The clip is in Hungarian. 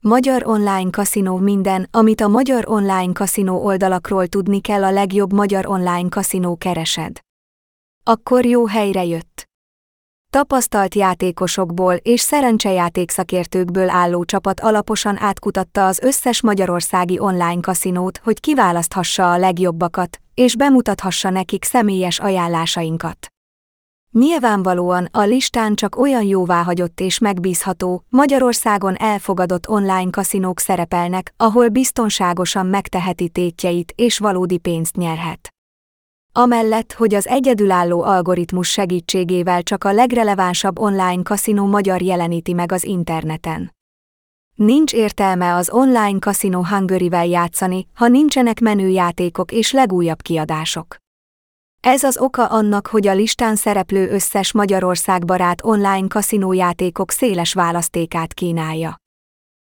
Magyar online kaszinó minden, amit a magyar online kaszinó oldalakról tudni kell, a legjobb magyar online kaszinó keresed. Akkor jó helyre jött. Tapasztalt játékosokból és szerencsejáték szakértőkből álló csapat alaposan átkutatta az összes magyarországi online kaszinót, hogy kiválaszthassa a legjobbakat, és bemutathassa nekik személyes ajánlásainkat. Nyilvánvalóan a listán csak olyan jóváhagyott és megbízható, Magyarországon elfogadott online kaszinók szerepelnek, ahol biztonságosan megteheti tétjeit és valódi pénzt nyerhet. Amellett, hogy az egyedülálló algoritmus segítségével csak a legrelevánsabb online kaszinó magyar jeleníti meg az interneten. Nincs értelme az Online Casino Hungary-vel játszani, ha nincsenek menő játékok és legújabb kiadások. Ez az oka annak, hogy a listán szereplő összes Magyarországbarát online kaszinó játékok széles választékát kínálja.